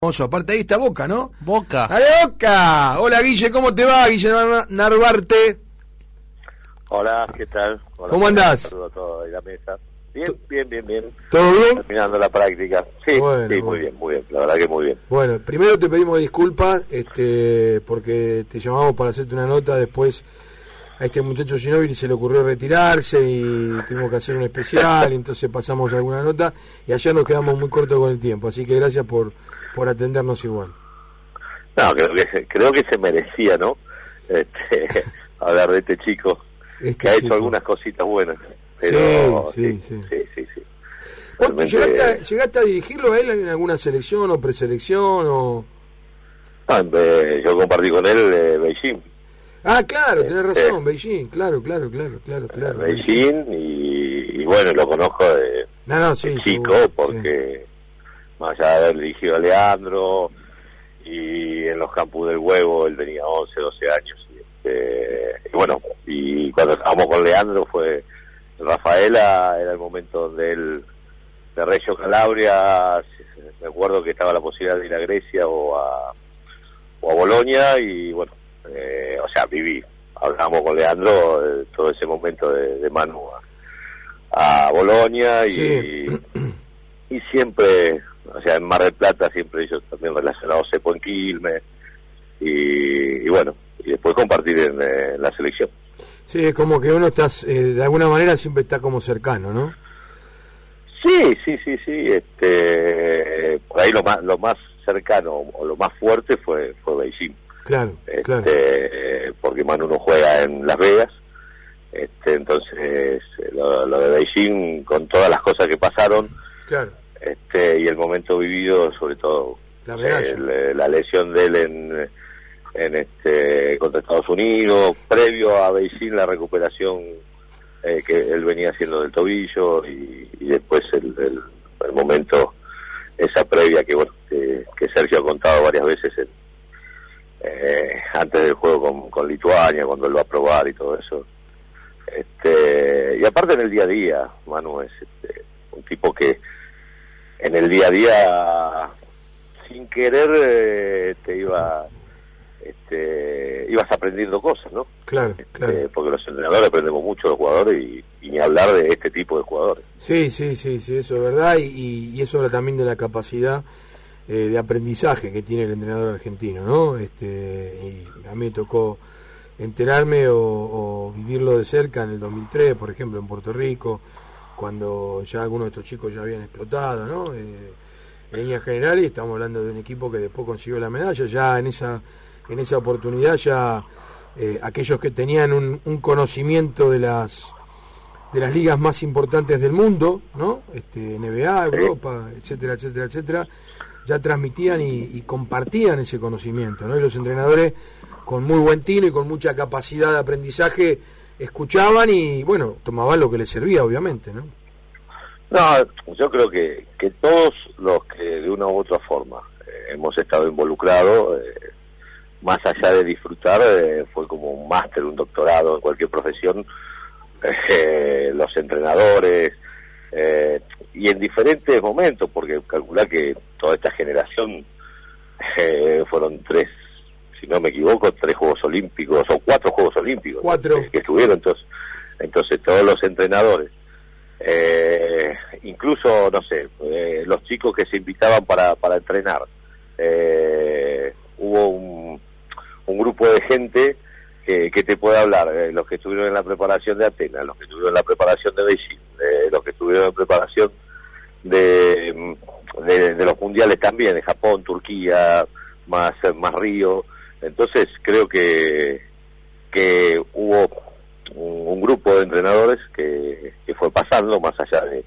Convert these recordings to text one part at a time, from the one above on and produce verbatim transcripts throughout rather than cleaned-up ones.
Aparte ahí está Boca, ¿no? Boca. ¡Ale, Boca! Hola, Guille, ¿cómo te va? Guille Narvarte. Hola, ¿qué tal? Hola, ¿Cómo andás? Saludo a todos en la mesa. Bien, bien, bien, bien. ¿Todo bien? Terminando la práctica. Sí, bueno, sí, bueno. muy bien, muy bien. La verdad que muy bien. Bueno, primero te pedimos disculpas, este, porque te llamamos para hacerte una nota. Después a este muchacho Ginóbili se le ocurrió retirarse y tuvimos que hacer un especial, y entonces pasamos alguna nota y ayer nos quedamos muy cortos con el tiempo, así que gracias por por atendernos igual. No, creo que se, creo que se merecía, ¿no? Este, hablar de este chico Este que ha chico. hecho algunas cositas buenas. Pero, sí, sí, sí. sí, sí, sí. ¿Vos Realmente, llegaste, a, ¿Llegaste a dirigirlo a él en alguna selección o preselección o...? ah, eh, yo compartí con él eh, Beijing. Ah, claro, tenés Eh, razón, Beijing, claro, claro, claro, claro, claro. Beijing y, y bueno, lo conozco de, No, no, sí, de chico seguro, porque más allá de haber dirigido a Leandro y en los campus del Huevo él tenía once, doce años y, este, y bueno, y cuando estábamos con Leandro fue en Rafaela, era el momento donde él de Reggio Calabria, me acuerdo que estaba la posibilidad de ir a Grecia o a, o a Bolonia y bueno, eh, o sea, viví, hablábamos con Leandro eh, todo ese momento de, de Manu a, a Bolonia y, Sí. y siempre, o sea, en Mar del Plata siempre ellos también relacionados Cepo en Quilmes y, y bueno, y después compartir en, eh, en la selección. Sí, es como que uno está, eh, de alguna manera siempre está como cercano, ¿no? Sí, sí, sí, sí, este, por ahí lo más, lo más cercano o lo más fuerte fue, fue Beijing. Claro, Este, claro. porque Manu no juega en Las Vegas, este, entonces lo, lo de Beijing con todas las cosas que pasaron, Claro, este, y el momento vivido, sobre todo la medalla. el, la lesión de él en, en este contra Estados Unidos, previo a Beijing la recuperación eh, que él venía haciendo del tobillo y, y después el, el, el momento, esa previa que bueno que, que Sergio ha contado varias veces en, eh, antes del juego con, con Lituania, cuando él va a probar y todo eso. Este, y aparte en el día a día, Manu es este, un tipo que en el día a día sin querer eh, te iba este, ibas aprendiendo cosas, ¿no? Claro, claro. Eh, porque los entrenadores aprendemos mucho de los jugadores y, y ni hablar de este tipo de jugadores. Sí, sí, sí, sí, eso es verdad, y, y, y eso habla también de la capacidad eh, de aprendizaje que tiene el entrenador argentino, ¿no? Este, y a mí me tocó enterarme o, o vivirlo de cerca en el dos mil tres, por ejemplo, en Puerto Rico, cuando ya algunos de estos chicos ya habían explotado, ¿no? Eh, en líneas generales estamos hablando de un equipo que después consiguió la medalla, ya en esa en esa oportunidad ya eh, aquellos que tenían un, un conocimiento de las de las ligas más importantes del mundo, ¿no? Este, N B A, Europa, etcétera, etcétera, etcétera, ya transmitían y, y compartían ese conocimiento, ¿no? Y los entrenadores con muy buen tino y con mucha capacidad de aprendizaje escuchaban y, bueno, tomaban lo que les servía, obviamente, ¿no? No, yo creo que, que todos los que de una u otra forma eh, hemos estado involucrados, eh, más allá de disfrutar, eh, fue como un máster, un doctorado en cualquier profesión, eh, los entrenadores, eh, y en diferentes momentos, porque calcular que toda esta generación eh, fueron tres, si no me equivoco, tres Juegos Olímpicos, o cuatro Juegos Olímpicos Cuatro. Que, que estuvieron, entonces, entonces todos los entrenadores, eh, incluso, no sé, eh, los chicos que se invitaban para, para entrenar, eh, hubo un, un grupo de gente que, que te puede hablar, eh, los que estuvieron en la preparación de Atenas, los que estuvieron en la preparación de Beijing, eh, los que estuvieron en preparación de, de, de los mundiales también, de Japón, Turquía, más, más Río. Entonces creo que, que hubo un, un grupo de entrenadores que, que fue pasando más allá de,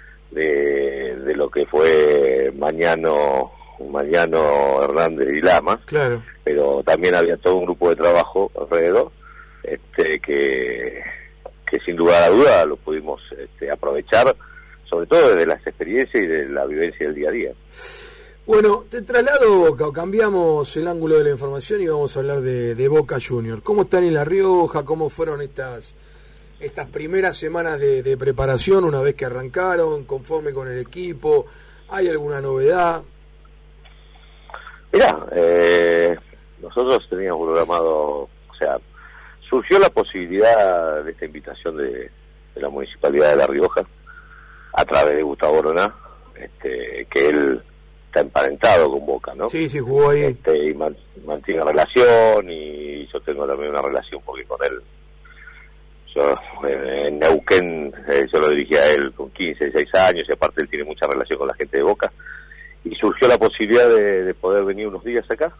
de, de lo que fue Mañano, Mañano Hernández y Lama, Claro. pero también había todo un grupo de trabajo alrededor este, que, que sin lugar a duda lo pudimos este, aprovechar, sobre todo desde las experiencias y de la vivencia del día a día. Bueno, te traslado, cambiamos el ángulo de la información y vamos a hablar de, de Boca Juniors. ¿Cómo están en La Rioja? ¿Cómo fueron estas estas primeras semanas de, de preparación una vez que arrancaron? ¿Conforme con el equipo? ¿Hay alguna novedad? Mirá, eh, nosotros teníamos programado, o sea, surgió la posibilidad de esta invitación de, de la Municipalidad de La Rioja, a través de Gustavo Boroná, este, que él está emparentado con Boca, ¿no? Sí, sí, jugó ahí. Este, y man, mantiene relación, y yo tengo también una relación porque con él, yo en, en Neuquén, eh, yo lo dirigía a él con quince, dieciséis años, y aparte él tiene mucha relación con la gente de Boca, y surgió la posibilidad de, de poder venir unos días acá.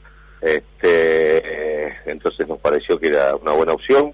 Este, entonces nos pareció que era una buena opción.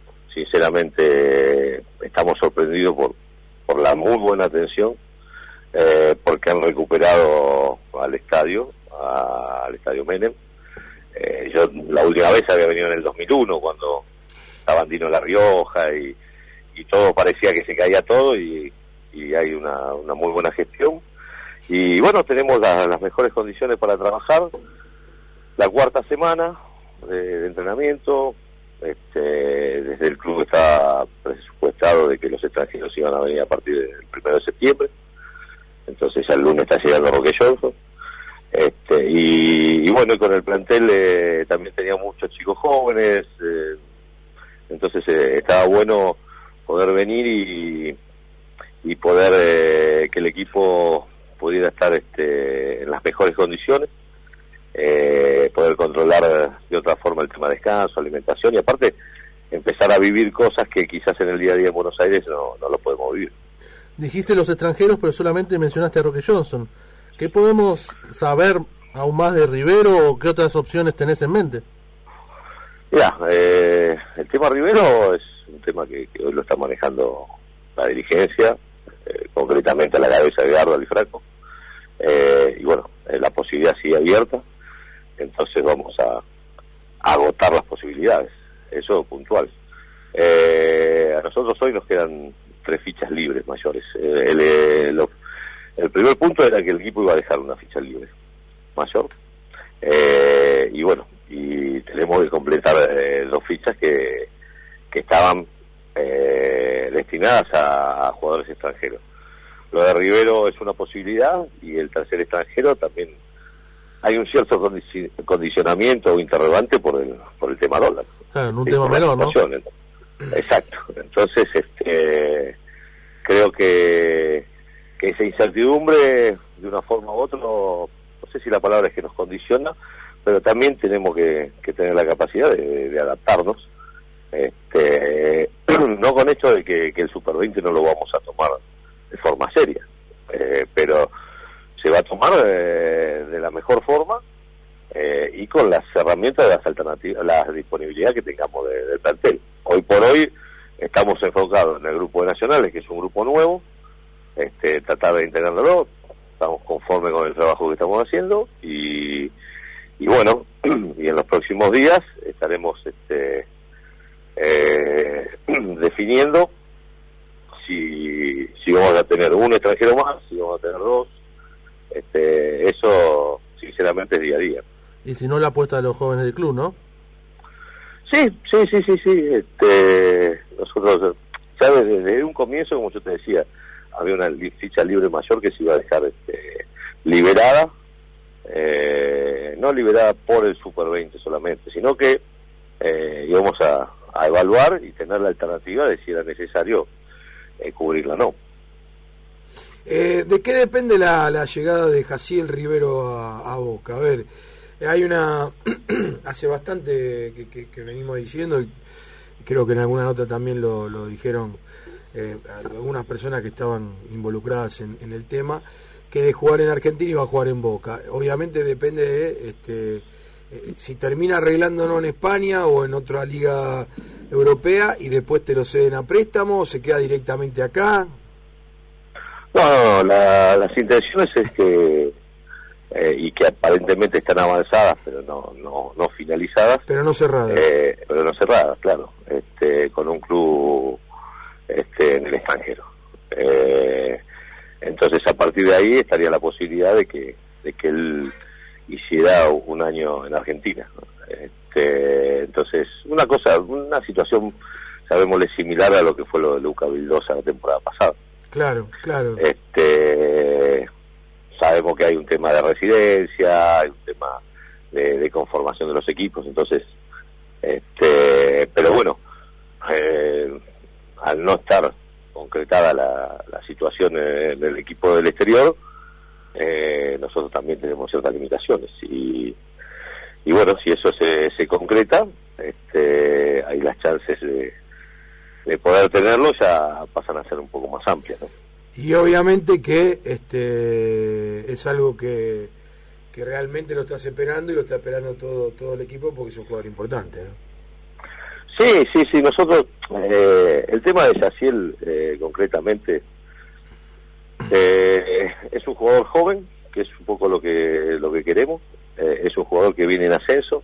Sinceramente estamos sorprendidos por, por la muy buena atención, eh, porque han recuperado al estadio, a, al estadio Menem. Eh, yo la última vez había venido en el dos mil uno, cuando estaba Dino La Rioja, y, y todo parecía que se caía todo, y, y hay una, una muy buena gestión. Y bueno, tenemos la, las mejores condiciones para trabajar. La cuarta semana de, de entrenamiento, este, desde el club está presupuestado de que los extranjeros iban a venir a partir del primero de septiembre. Entonces ya el lunes está llegando Roque Johnson. Este, y, y bueno, y con el plantel eh, también tenía muchos chicos jóvenes, eh, entonces eh, estaba bueno poder venir y, y poder eh, que el equipo pudiera estar este, en las mejores condiciones, eh, poder controlar de otra forma el tema de descanso, alimentación, y aparte empezar a vivir cosas que quizás en el día a día en Buenos Aires no, no lo podemos vivir. Dijiste los extranjeros, pero solamente mencionaste a Roque Johnson. ¿Qué podemos saber aún más de Rivero, o qué otras opciones tenés en mente? Mira, eh, el tema Rivero es un tema que, que hoy lo está manejando la dirigencia, eh, concretamente a la cabeza de Edgardo Alifranco, eh, y bueno, eh, la posibilidad sigue abierta, entonces vamos a, a agotar las posibilidades, eso puntual. Eh, a nosotros hoy nos quedan tres fichas libres mayores. Eh, el, el, el primer punto era que el equipo iba a dejar una ficha libre mayor, eh, y bueno, y tenemos que completar eh, dos fichas que, que estaban eh, destinadas a, a jugadores extranjeros. Lo de Rivero es una posibilidad, y el tercer extranjero también hay un cierto condi- condicionamiento o interrogante por el por el tema dólar. Claro, en un sí, tema menor, ¿no? Exacto. Entonces, este, creo que, que esa incertidumbre, de una forma u otra, no, no sé si la palabra es que nos condiciona, pero también tenemos que, que tener la capacidad de, de adaptarnos. Este, no con esto de que, que el Super veinte no lo vamos a tomar de forma seria, eh, pero se va a tomar eh, de la mejor forma, eh, y con las herramientas de las alternativas, la disponibilidad que tengamos de, del plantel. Hoy por hoy estamos enfocados en el grupo de nacionales, que es un grupo nuevo, este, tratar de integrándolo, estamos conformes con el trabajo que estamos haciendo, y, y bueno, y en los próximos días estaremos este, eh, definiendo si, si vamos a tener un extranjero más, si vamos a tener dos. Este, eso sinceramente es día a día. Y si no, la apuesta de los jóvenes del club, ¿no? Sí, sí, sí, sí, sí. Este, nosotros, ya desde, desde un comienzo, como yo te decía, había una li- ficha libre mayor que se iba a dejar este, liberada, eh, no liberada por el Super veinte solamente, sino que eh, íbamos a, a evaluar y tener la alternativa de si era necesario eh, cubrirla o no. Eh, ¿De qué depende la, la llegada de Jaciel Rivero a, a Boca? A ver, hay una... hace bastante que, que, que venimos diciendo, y creo que en alguna nota también lo, lo dijeron eh, algunas personas que estaban involucradas en, en el tema, que de jugar en Argentina iba a jugar en Boca. Obviamente depende de este, eh, si termina arreglándonos en España o en otra liga europea, y después te lo ceden a préstamo, o se queda directamente acá. No, no, la, las intenciones es que, eh, y que aparentemente están avanzadas, pero no no, no finalizadas. Pero no cerradas. Eh, pero no cerradas, claro, este, con un club este, en el extranjero. Eh, entonces, a partir de ahí estaría la posibilidad de que de que él hiciera un año en Argentina, ¿no? Este, entonces, una cosa, una situación, sabémosle, similar a lo que fue lo de Luca Vildosa la temporada pasada. Claro, claro. Este, sabemos que hay un tema de residencia, hay un tema de, de conformación de los equipos, entonces, este, pero bueno, eh, al no estar concretada la, la situación en del equipo del exterior, eh, nosotros también tenemos ciertas limitaciones y, y bueno, si eso se, se concreta, este, ahí las chances de, de poder tenerlo ya pasan a ser un poco más amplias, ¿no? Y obviamente que este es algo que, que realmente lo estás esperando y lo está esperando todo todo el equipo porque es un jugador importante, ¿no? Sí, sí, sí, nosotros, eh, el tema de Yaciel, eh, concretamente, eh, es un jugador joven, que es un poco lo que lo que queremos, eh, es un jugador que viene en ascenso,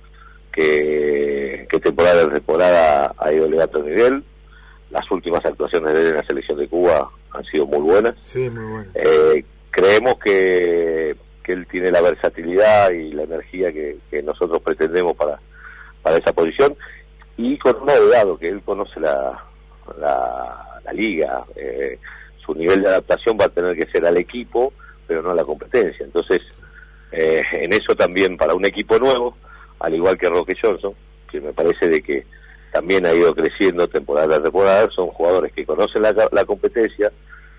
que, que temporada de temporada ha ido elevando el nivel, las últimas actuaciones de él en la selección de Cuba han sido muy buenas. Sí, muy buenas. Eh, creemos que, que él tiene la versatilidad y la energía que, que nosotros pretendemos para, para esa posición, y con un agregado, que él conoce la, la, la liga, eh, su nivel de adaptación va a tener que ser al equipo, pero no a la competencia. Entonces, eh, en eso también para un equipo nuevo, al igual que Roque Johnson, que me parece de que también ha ido creciendo temporada a temporada, son jugadores que conocen la, la competencia,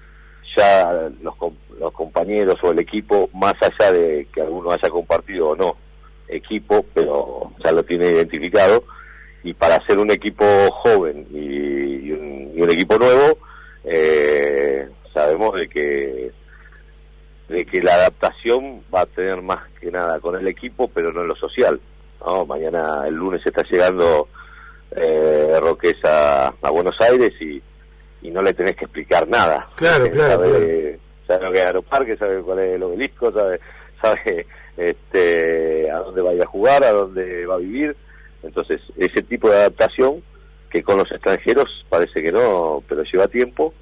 ya los, los compañeros o el equipo, más allá de que alguno haya compartido o no equipo, pero ya lo tiene identificado, y para ser un equipo joven y, y, un, y un equipo nuevo, eh, sabemos de que de que la adaptación va a tener más que nada con el equipo, pero no en lo social, ¿no? Mañana, el lunes, está llegando eh, Roques a, a Buenos Aires y, y no le tenés que explicar nada. Claro, eh, claro, sabe, claro. Sabe lo que es Aeroparque, sabe cuál es el obelisco, sabe, sabe este, a dónde va a ir a jugar, a dónde va a vivir. Entonces, ese tipo de adaptación, que con los extranjeros parece que no, pero lleva tiempo,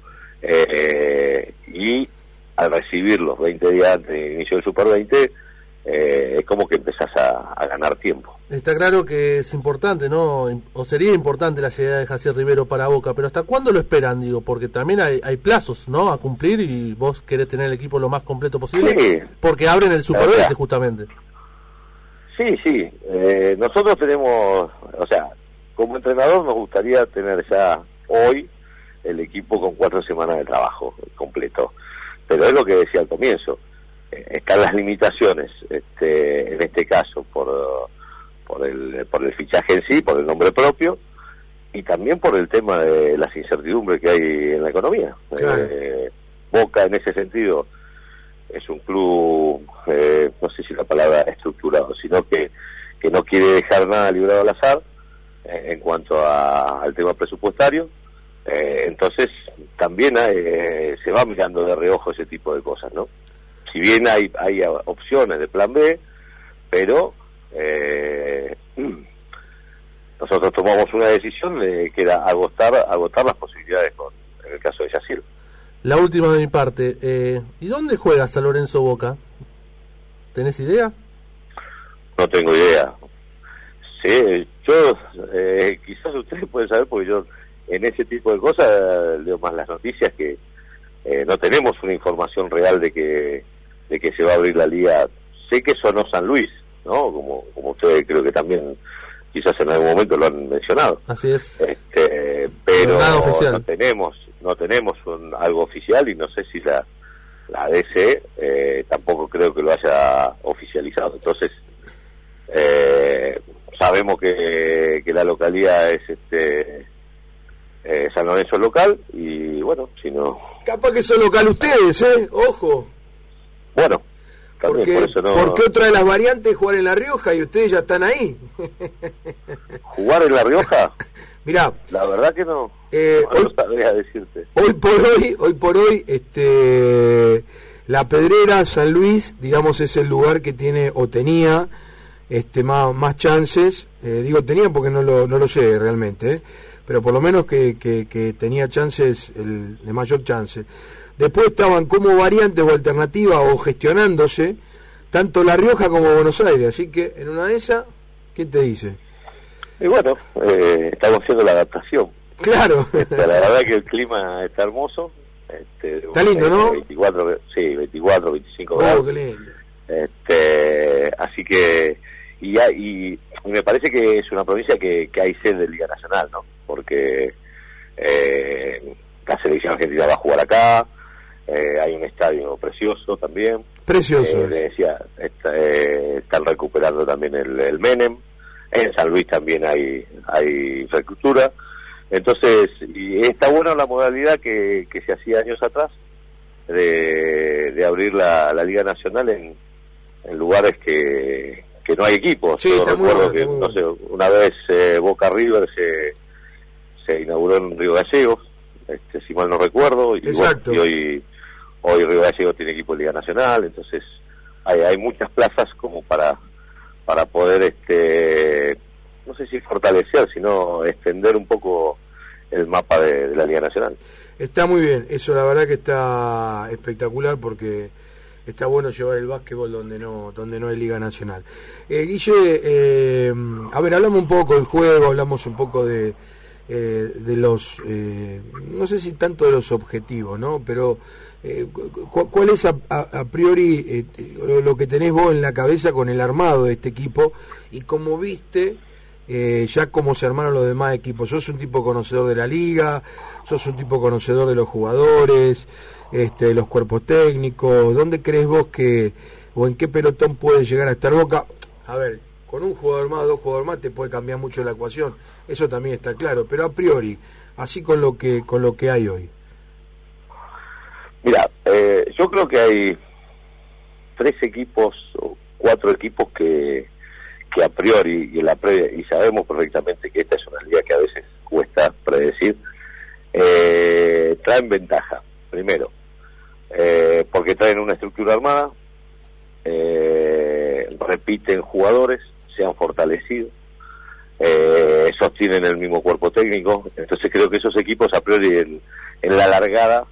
eh, y al recibir los veinte días antes del inicio del Super veinte, eh, es como que empezás a, a ganar tiempo. Está claro que es importante, ¿no? O sería importante la llegada de Jaciel Rivero para Boca, pero ¿hasta cuándo lo esperan? Digo, porque también hay, hay plazos, ¿no?, a cumplir, y vos querés tener el equipo lo más completo posible, sí, porque abren el Super veinte, justamente. Sí, sí, eh, nosotros tenemos, o sea, como entrenador nos gustaría tener ya hoy el equipo con cuatro semanas de trabajo completo, pero es lo que decía al comienzo, eh, están las limitaciones, este, en este caso por, por el por el fichaje en sí, por el nombre propio, y también por el tema de las incertidumbres que hay en la economía. Claro. Eh, Boca, en ese sentido, es un club, eh, no sé si la palabra estructurado, sino que, que no quiere dejar nada librado al azar, eh, en cuanto a, al tema presupuestario. Eh, entonces también eh, se va mirando de reojo ese tipo de cosas, ¿no? Si bien hay, hay opciones de plan B, pero eh, nosotros tomamos una decisión de, que era agotar, agotar las posibilidades con, en el caso de Yaciel. La última de mi parte, eh, ¿y dónde juega San Lorenzo Boca? ¿Tenés idea? No tengo idea. Sí, yo, eh, quizás ustedes pueden saber, porque yo en ese tipo de cosas leo más las noticias, que eh, no tenemos una información real de que de que se va a abrir la liga. Sé que sonó San Luis, ¿no? Como, como ustedes creo que también quizás en algún momento lo han mencionado. Así es. Este, pero nada oficial. no tenemos no tenemos un, algo oficial, y no sé si la la D C eh, tampoco creo que lo haya oficializado. Entonces eh, sabemos que, que la localidad es este eh, San Lorenzo local, y bueno, si no, Capaz que son local ustedes, ¿eh? Ojo. bueno, también Porque, por eso no. porque otra de las variantes es jugar en La Rioja y ustedes ya están ahí. ¿Jugar en La Rioja? Mirá, La verdad que no, eh, no hoy, lo sabría decirte. hoy por hoy, hoy por hoy, este, La Pedrera, San Luis, digamos, es el lugar que tiene o tenía este más, más chances. Eh, digo tenía porque no lo, no lo sé realmente, ¿eh? Pero por lo menos que, que, que tenía chances, el, de mayor chance. Después estaban como variantes o alternativas o gestionándose tanto La Rioja como Buenos Aires, así que en una de esas, ¿qué te dice? Y bueno, eh, estamos haciendo la adaptación. Claro. Este, la verdad que el clima está hermoso, Este, Está lindo, ¿no? veinticuatro, sí, veinticuatro, veinticinco Oh, grados. qué lindo. Este, así que, y, y, y me parece que es una provincia que, que hay sed de Liga Nacional, ¿no? Porque eh, la selección argentina va a jugar acá, eh, hay un estadio precioso también. Precioso. Eh, le decía, está, eh, están recuperando también el, el Menem. En San Luis también hay, hay infraestructura. Entonces, y está buena la modalidad que, que se hacía años atrás de, de abrir la, la Liga Nacional en, en lugares que, que no hay equipos. Sí, Yo está muy recuerdo bueno, que, está no muy sé, una vez eh, Boca River se, se inauguró en Río Gallegos, este, si mal no recuerdo, y, Exacto. bueno, y hoy, hoy Río Gallegos tiene equipo de Liga Nacional, entonces hay, hay muchas plazas como para, para poder, este no sé si fortalecer, sino extender un poco el mapa de, de la Liga Nacional. Está muy bien, eso la verdad que está espectacular porque está bueno llevar el básquetbol donde no donde no hay Liga Nacional. Eh, Guille, eh, a ver, hablamos un poco del juego, hablamos un poco de eh, de los, eh, no sé si tanto de los objetivos, ¿no? Pero eh, cu ¿cuál es a, a, a priori eh, lo, lo que tenés vos en la cabeza con el armado de este equipo y cómo viste Eh, ya como se armaron los demás equipos? ¿Sos un tipo conocedor de la liga? ¿Sos un tipo conocedor de los jugadores, este, de los cuerpos técnicos? ¿Dónde crees vos que, o en qué pelotón puede llegar a estar Boca? A ver, con un jugador más, dos jugadores más te puede cambiar mucho la ecuación, eso también está claro, pero a priori, así con lo que con lo que hay hoy. Mira, eh, yo creo que hay tres equipos o cuatro equipos que que a priori y en la previa, y sabemos perfectamente que esta es una liga que a veces cuesta predecir, eh, traen ventaja. Primero, eh, porque traen una estructura armada, eh, repiten jugadores, se han fortalecido, eh, sostienen el mismo cuerpo técnico, entonces creo que esos equipos a priori en, en la largada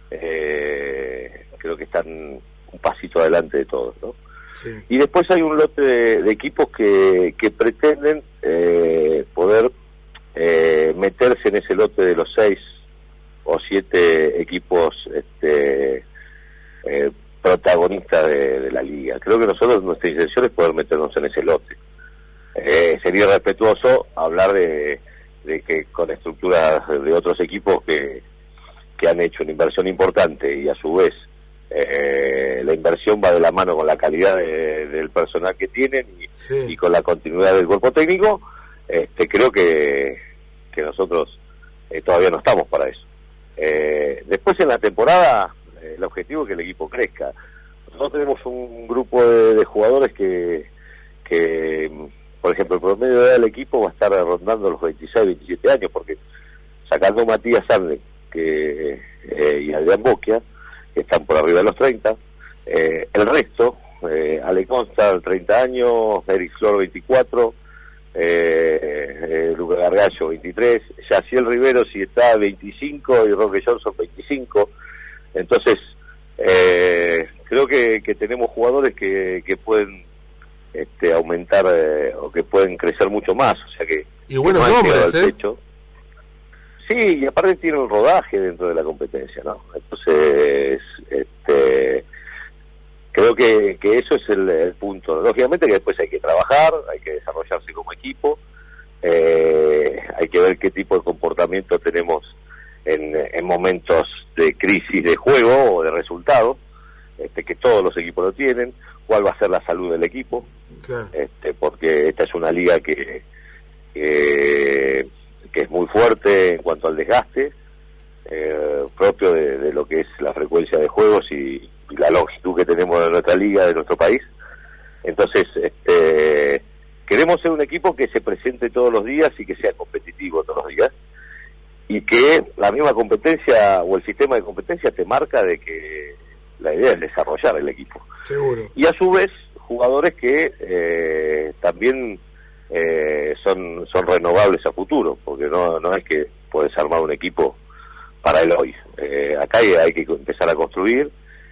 eh, creo que están un pasito adelante de todos, ¿no? Sí. Y después hay un lote de, de equipos que, que pretenden eh, poder eh, meterse en ese lote de los seis o siete equipos este, eh, protagonistas de, de la liga. Creo que nosotros, nuestra intención es poder meternos en ese lote. Eh, sería respetuoso hablar de, de que con estructuras de otros equipos que, que han hecho una inversión importante y a su vez Eh, la inversión va de la mano con la calidad de, del personal que tienen y, Sí. y con la continuidad del cuerpo técnico. Este, creo que, que nosotros eh, todavía no estamos para eso. Eh, después en la temporada eh, el objetivo es que el equipo crezca. Nosotros tenemos un grupo de, de jugadores que, que, por ejemplo, el promedio de edad del equipo va a estar rondando los veintiséis, veintisiete años, porque sacando Matías Sandler que, eh, y Adrián Bocchia, que están por arriba de los treinta, eh, el resto, eh, Ale Consta, treinta años, Eric Flor, veinticuatro, eh, eh, Luca Gargallo, veintitrés, Yaciel Rivero si está veinticinco y Roque Johnson, veinticinco. Entonces, eh, creo que, que tenemos jugadores que, que pueden este, aumentar eh, o que pueden crecer mucho más, o sea que, y buenos que no han llegado nombres, al ¿eh? techo. Sí, y aparte tiene un rodaje dentro de la competencia, ¿no? Entonces, este, creo que, que eso es el, el punto. Lógicamente que después hay que trabajar, hay que desarrollarse como equipo, eh, hay que ver qué tipo de comportamiento tenemos en, en momentos de crisis de juego o de resultados, este, que todos los equipos lo tienen, cuál va a ser la salud del equipo, Claro. este, porque esta es una liga que... que que es muy fuerte en cuanto al desgaste eh, propio de, de lo que es la frecuencia de juegos y, y la longitud que tenemos de nuestra liga, de nuestro país. Entonces, este, queremos ser un equipo que se presente todos los días y que sea competitivo todos los días, y que la misma competencia o el sistema de competencia te marca de que la idea es desarrollar el equipo. Seguro. Y a su vez, jugadores que eh, también Eh, son son renovables a futuro, porque no no es que puedes armar un equipo para el hoy. Eh, acá hay, hay que empezar a construir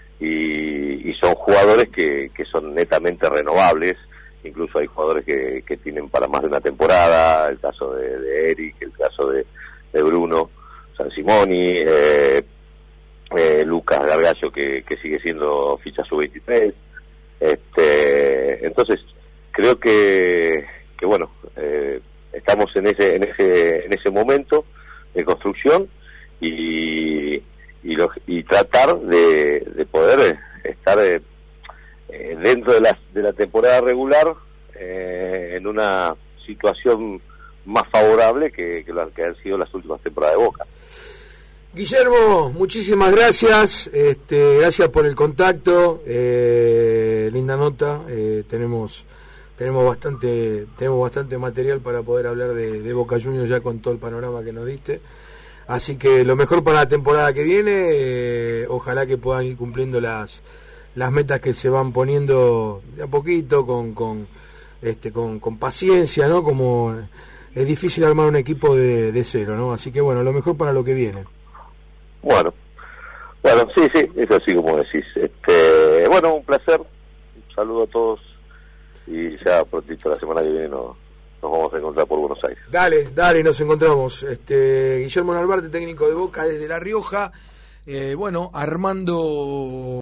y, y son jugadores que, que son netamente renovables. Incluso hay jugadores que, que tienen para más de una temporada, el caso de, de Eric, el caso de, de Bruno San Simoni, eh, eh, Lucas Gargallo, que, que sigue siendo ficha sub veintitrés. Este, entonces, creo que, que bueno, eh, estamos en ese, en ese, en ese momento de construcción y, y, lo, y tratar de, de poder estar eh, dentro de la, de la temporada regular eh, en una situación más favorable que, que, lo, que han sido las últimas temporadas de Boca. Guillermo, muchísimas gracias, este, gracias por el contacto, eh, linda nota, eh, tenemos tenemos bastante tenemos bastante material para poder hablar de, de Boca Juniors ya con todo el panorama que nos diste, así que lo mejor para la temporada que viene, eh, ojalá que puedan ir cumpliendo las las metas que se van poniendo de a poquito, con con este con, con paciencia, ¿no? Como es difícil armar un equipo de, de cero, ¿no? Así que bueno, lo mejor para lo que viene. Bueno, bueno, sí, sí, es así como decís. Este, bueno, un placer, un saludo a todos y ya prontito la semana que viene nos, nos vamos a encontrar por Buenos Aires. Dale, dale, nos encontramos. Este, Guillermo Narvarte, técnico de Boca desde La Rioja, eh, bueno, armando